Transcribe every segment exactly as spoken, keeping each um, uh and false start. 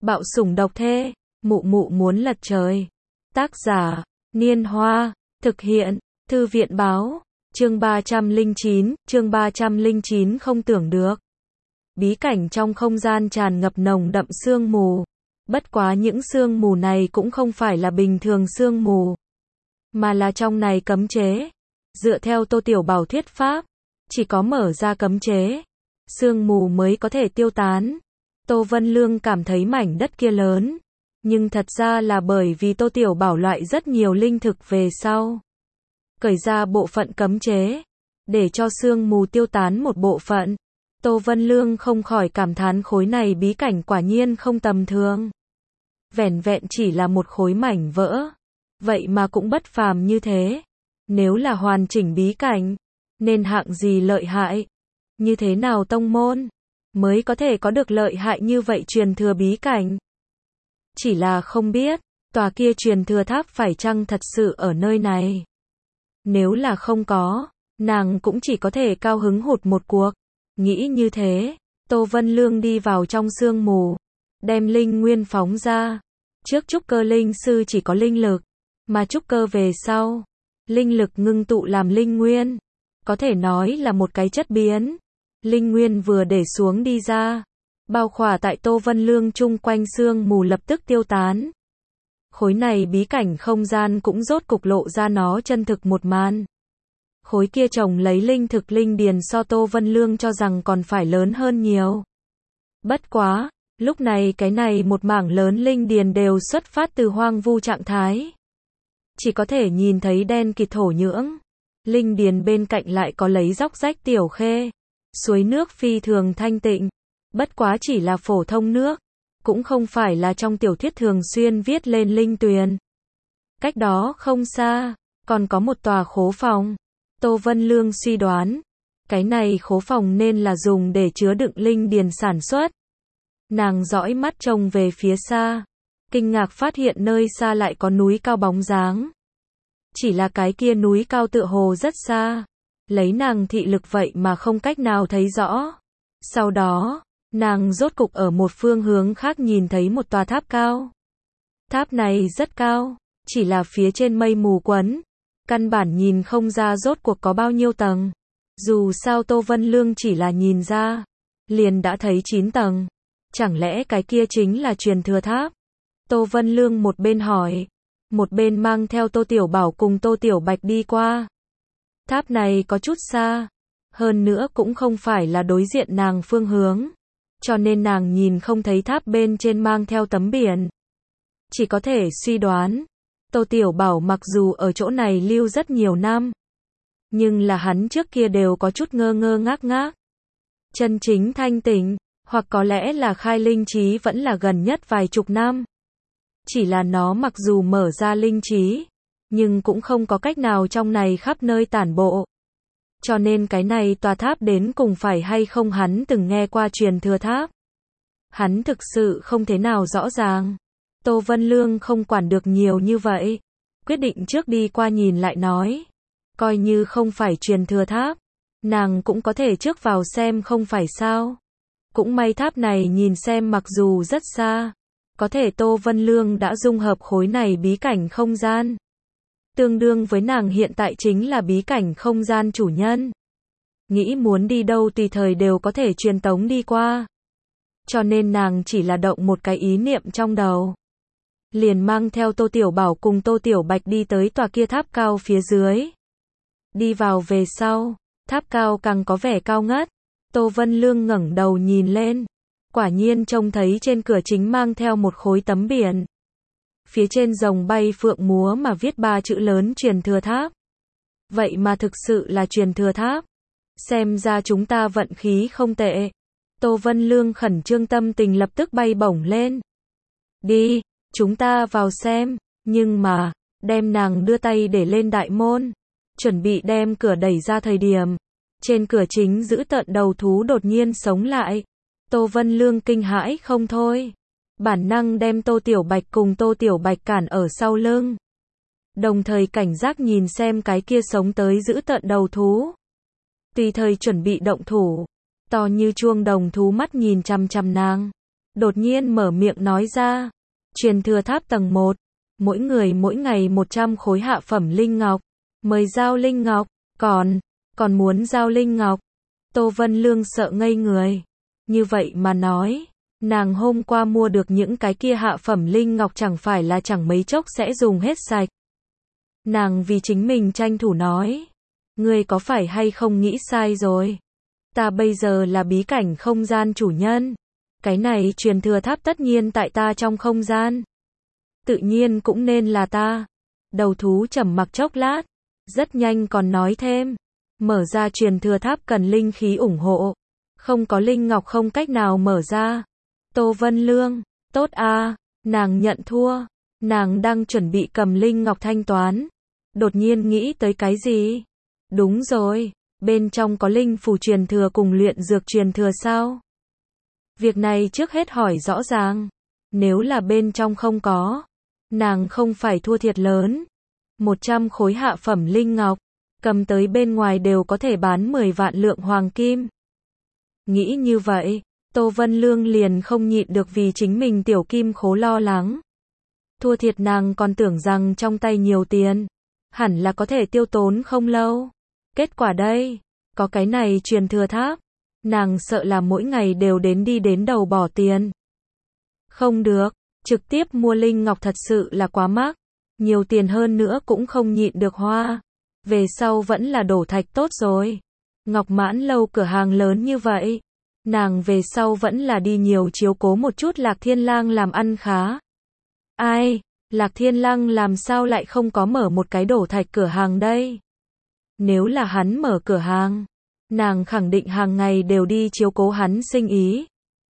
Bạo sủng độc thê, mụ mụ muốn lật trời. Tác giả, Niên Hoa, thực hiện, Thư viện báo, chương ba trăm lẻ chín, chương ba trăm lẻ chín không tưởng được. Bí cảnh trong không gian tràn ngập nồng đậm sương mù. Bất quá những sương mù này cũng không phải là bình thường sương mù, mà là trong này cấm chế. Dựa theo Tô Tiểu Bảo thuyết pháp, chỉ có mở ra cấm chế, sương mù mới có thể tiêu tán. Tô Vân Lương cảm thấy mảnh đất kia lớn, nhưng thật ra là bởi vì Tô Tiểu Bảo loại rất nhiều linh thực về sau, cởi ra bộ phận cấm chế, để cho sương mù tiêu tán một bộ phận. Tô Vân Lương không khỏi cảm thán khối này bí cảnh quả nhiên không tầm thường. Vẻn vẹn chỉ là một khối mảnh vỡ, vậy mà cũng bất phàm như thế. Nếu là hoàn chỉnh bí cảnh, nên hạng gì lợi hại? Như thế nào tông môn mới có thể có được lợi hại như vậy truyền thừa bí cảnh? Chỉ là không biết, tòa kia truyền thừa tháp phải chăng thật sự ở nơi này? Nếu là không có, nàng cũng chỉ có thể cao hứng hụt một cuộc. Nghĩ như thế, Tô Vân Lương đi vào trong sương mù, đem linh nguyên phóng ra. Trước trúc cơ linh sư chỉ có linh lực, mà trúc cơ về sau, linh lực ngưng tụ làm linh nguyên, có thể nói là một cái chất biến. Linh nguyên vừa để xuống đi ra, bao khỏa tại Tô Vân Lương chung quanh sương mù lập tức tiêu tán. Khối này bí cảnh không gian cũng rốt cục lộ ra nó chân thực một màn. Khối kia trồng lấy linh thực linh điền so Tô Vân Lương cho rằng còn phải lớn hơn nhiều. Bất quá, lúc này cái này một mảng lớn linh điền đều xuất phát từ hoang vu trạng thái. Chỉ có thể nhìn thấy đen kịt thổ nhưỡng. Linh điền bên cạnh lại có lấy róc rách tiểu khê. Suối nước phi thường thanh tịnh. Bất quá chỉ là phổ thông nước, cũng không phải là trong tiểu thuyết thường xuyên viết lên linh tuyền. Cách đó không xa, còn có một tòa khố phòng. Tô Vân Lương suy đoán, cái này khố phòng nên là dùng để chứa đựng linh điền sản xuất. Nàng dõi mắt trông về phía xa, kinh ngạc phát hiện nơi xa lại có núi cao bóng dáng. Chỉ là cái kia núi cao tựa hồ rất xa, lấy nàng thị lực vậy mà không cách nào thấy rõ. Sau đó, nàng rốt cục ở một phương hướng khác nhìn thấy một tòa tháp cao. Tháp này rất cao, chỉ là phía trên mây mù quấn, căn bản nhìn không ra rốt cuộc có bao nhiêu tầng. Dù sao Tô Vân Lương chỉ là nhìn ra, liền đã thấy chín tầng. Chẳng lẽ cái kia chính là truyền thừa tháp? Tô Vân Lương một bên hỏi, một bên mang theo Tô Tiểu Bảo cùng Tô Tiểu Bạch đi qua. Tháp này có chút xa, hơn nữa cũng không phải là đối diện nàng phương hướng, cho nên nàng nhìn không thấy tháp bên trên mang theo tấm biển. Chỉ có thể suy đoán, Tô Tiểu Bảo mặc dù ở chỗ này lưu rất nhiều năm, nhưng là hắn trước kia đều có chút ngơ ngơ ngác ngác. Chân chính thanh tỉnh, hoặc có lẽ là khai linh trí vẫn là gần nhất vài chục năm. Chỉ là nó mặc dù mở ra linh trí, nhưng cũng không có cách nào trong này khắp nơi tản bộ. Cho nên cái này tòa tháp đến cùng phải hay không hắn từng nghe qua truyền thừa tháp. Hắn thực sự không thế nào rõ ràng. Tô Vân Lương không quản được nhiều như vậy. Quyết định trước đi qua nhìn lại nói. Coi như không phải truyền thừa tháp, nàng cũng có thể trước vào xem không phải sao. Cũng may tháp này nhìn xem mặc dù rất xa, có thể Tô Vân Lương đã dung hợp khối này bí cảnh không gian. Tương đương với nàng hiện tại chính là bí cảnh không gian chủ nhân. Nghĩ muốn đi đâu tùy thời đều có thể truyền tống đi qua. Cho nên nàng chỉ là động một cái ý niệm trong đầu, liền mang theo Tô Tiểu Bảo cùng Tô Tiểu Bạch đi tới tòa kia tháp cao phía dưới. Đi vào về sau, tháp cao càng có vẻ cao ngất. Tô Vân Lương ngẩng đầu nhìn lên, quả nhiên trông thấy trên cửa chính mang theo một khối tấm biển. Phía trên rồng bay phượng múa mà viết ba chữ lớn truyền thừa tháp. Vậy mà thực sự là truyền thừa tháp. Xem ra chúng ta vận khí không tệ. Tô Vân Lương khẩn trương tâm tình lập tức bay bổng lên. Đi, chúng ta vào xem. Nhưng mà, đem nàng đưa tay để lên đại môn, chuẩn bị đem cửa đẩy ra thời điểm, trên cửa chính giữ tợn đầu thú đột nhiên sống lại. Tô Vân Lương kinh hãi không thôi, bản năng đem Tô Tiểu Bạch cùng Tô Tiểu Bạch cản ở sau lưng, đồng thời cảnh giác nhìn xem cái kia sống tới giữ tợn đầu thú. Tùy thời chuẩn bị động thủ, to như chuông đồng thú mắt nhìn chằm chằm nàng. đột nhiên mở miệng nói ra. Truyền thừa tháp tầng một, mỗi người mỗi ngày một trăm khối hạ phẩm linh ngọc, mời giao linh ngọc, còn, còn muốn giao linh ngọc. Tô Vân Lương sợ ngây người. Như vậy mà nói, nàng hôm qua mua được những cái kia hạ phẩm linh ngọc chẳng phải là chẳng mấy chốc sẽ dùng hết sạch. Nàng vì chính mình tranh thủ nói, ngươi có phải hay không nghĩ sai rồi? Ta bây giờ là bí cảnh không gian chủ nhân. Cái này truyền thừa tháp tất nhiên tại ta trong không gian. Tự nhiên cũng nên là ta. Đầu thú trầm mặc chốc lát, rất nhanh còn nói thêm. Mở ra truyền thừa tháp cần linh khí ủng hộ. Không có linh ngọc không cách nào mở ra. Tô Vân Lương, tốt a, nàng nhận thua. Nàng đang chuẩn bị cầm linh ngọc thanh toán. Đột nhiên nghĩ tới cái gì? Đúng rồi, bên trong có linh phù truyền thừa cùng luyện dược truyền thừa sao? Việc này trước hết hỏi rõ ràng. Nếu là bên trong không có, nàng không phải thua thiệt lớn. một trăm khối hạ phẩm linh ngọc, cầm tới bên ngoài đều có thể bán mười vạn lượng hoàng kim. Nghĩ như vậy, Tô Vân Lương liền không nhịn được vì chính mình tiểu kim khố lo lắng. Thua thiệt nàng còn tưởng rằng trong tay nhiều tiền, hẳn là có thể tiêu tốn không lâu. Kết quả đây, có cái này truyền thừa tháp, nàng sợ là mỗi ngày đều đến đi đến đầu bỏ tiền. Không được, trực tiếp mua linh ngọc thật sự là quá mắc, nhiều tiền hơn nữa cũng không nhịn được hoa. Về sau vẫn là đổ thạch tốt rồi. Ngọc Mãn Lâu cửa hàng lớn như vậy, nàng về sau vẫn là đi nhiều chiếu cố một chút Lạc Thiên Lang làm ăn khá. Ai, Lạc Thiên Lang làm sao lại không có mở một cái đổ thạch cửa hàng đây? Nếu là hắn mở cửa hàng, nàng khẳng định hàng ngày đều đi chiếu cố hắn sinh ý.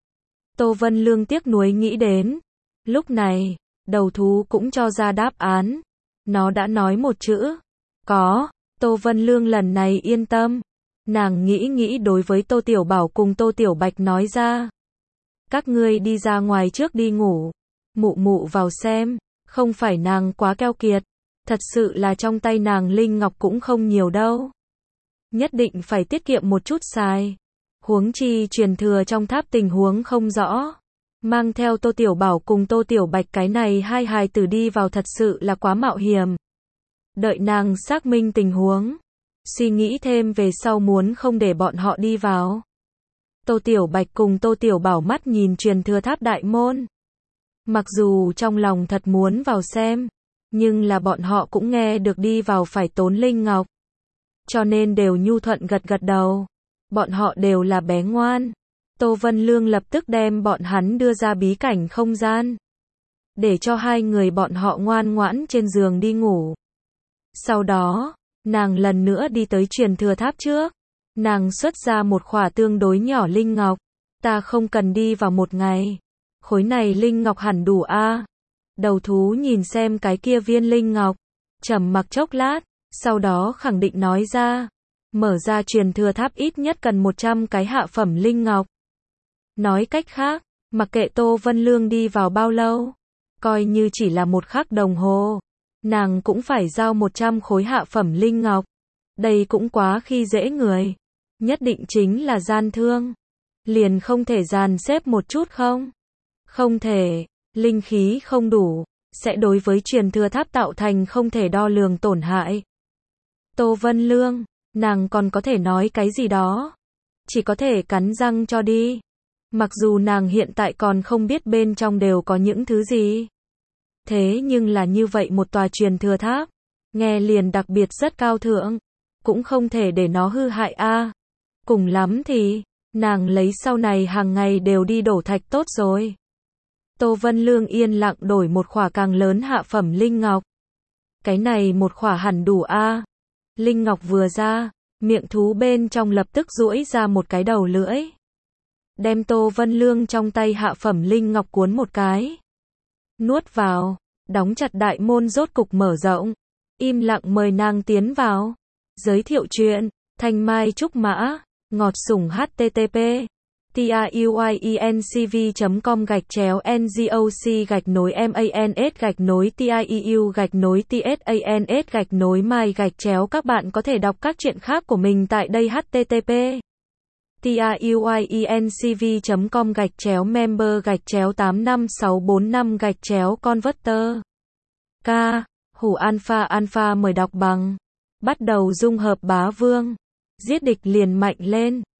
Tô Vân Lương tiếc nuối nghĩ đến. Lúc này, đầu thú cũng cho ra đáp án. Nó đã nói một chữ. Có. Tô Vân Lương lần này yên tâm. Nàng nghĩ nghĩ đối với Tô Tiểu Bảo cùng Tô Tiểu Bạch nói ra. Các ngươi đi ra ngoài trước đi ngủ. Mụ mụ vào xem. Không phải nàng quá keo kiệt. Thật sự là trong tay nàng linh ngọc cũng không nhiều đâu. Nhất định phải tiết kiệm một chút xài. Huống chi truyền thừa trong tháp tình huống không rõ. Mang theo Tô Tiểu Bảo cùng Tô Tiểu Bạch cái này hai hài tử đi vào thật sự là quá mạo hiểm. Đợi nàng xác minh tình huống. Suy nghĩ thêm về sau muốn không để bọn họ đi vào. Tô Tiểu Bạch cùng Tô Tiểu Bảo mắt nhìn truyền thừa tháp đại môn. Mặc dù trong lòng thật muốn vào xem, nhưng là bọn họ cũng nghe được đi vào phải tốn linh ngọc. Cho nên đều nhu thuận gật gật đầu. Bọn họ đều là bé ngoan. Tô Vân Lương lập tức đem bọn hắn đưa ra bí cảnh không gian. Để cho hai người bọn họ ngoan ngoãn trên giường đi ngủ. Sau đó, nàng lần nữa đi tới truyền thừa tháp trước. Nàng xuất ra một khỏa tương đối nhỏ linh ngọc. Ta không cần đi vào một ngày. Khối này linh ngọc hẳn đủ a. Đầu thú nhìn xem cái kia viên linh ngọc. Trầm mặc chốc lát. Sau đó khẳng định nói ra. Mở ra truyền thừa tháp ít nhất cần một trăm cái hạ phẩm linh ngọc. Nói cách khác, mặc kệ Tô Vân Lương đi vào bao lâu, coi như chỉ là một khắc đồng hồ, nàng cũng phải giao một trăm khối hạ phẩm linh ngọc. Đây cũng quá khi dễ người. Nhất định chính là gian thương. Liền không thể dàn xếp một chút không? Không thể, linh khí không đủ, sẽ đối với truyền thừa tháp tạo thành không thể đo lường tổn hại. Tô Vân Lương, nàng còn có thể nói cái gì đó? Chỉ có thể cắn răng cho đi. Mặc dù nàng hiện tại còn không biết bên trong đều có những thứ gì. Thế nhưng là như vậy một tòa truyền thừa tháp, nghe liền đặc biệt rất cao thượng, cũng không thể để nó hư hại a. Cùng lắm thì, nàng lấy sau này hàng ngày đều đi đổ thạch tốt rồi. Tô Vân Lương yên lặng đổi một khỏa càng lớn hạ phẩm linh ngọc. Cái này một khỏa hẳn đủ a. Linh ngọc vừa ra, miệng thú bên trong lập tức duỗi ra một cái đầu lưỡi. Đem Tô Vân Lương trong tay hạ phẩm linh ngọc cuốn một cái. Nuốt vào, đóng chặt đại môn rốt cục mở rộng. Im lặng mời nàng tiến vào. Giới thiệu chuyện, Thanh Mai Trúc Mã, ngọt sủng http tiuyencv chấm com gạch chéo ngoc gạch nối mans gạch nối tieu gạch nối tsans gạch nối mai gạch chéo. Các bạn có thể đọc các chuyện khác của mình tại đây http truyencv chấm com gạch chéo member gạch chéo tám năm sáu bốn năm gạch chéo converter. K. Hủ alpha alpha mời đọc bằng. Bắt đầu dung hợp bá vương. Giết địch liền mạnh lên.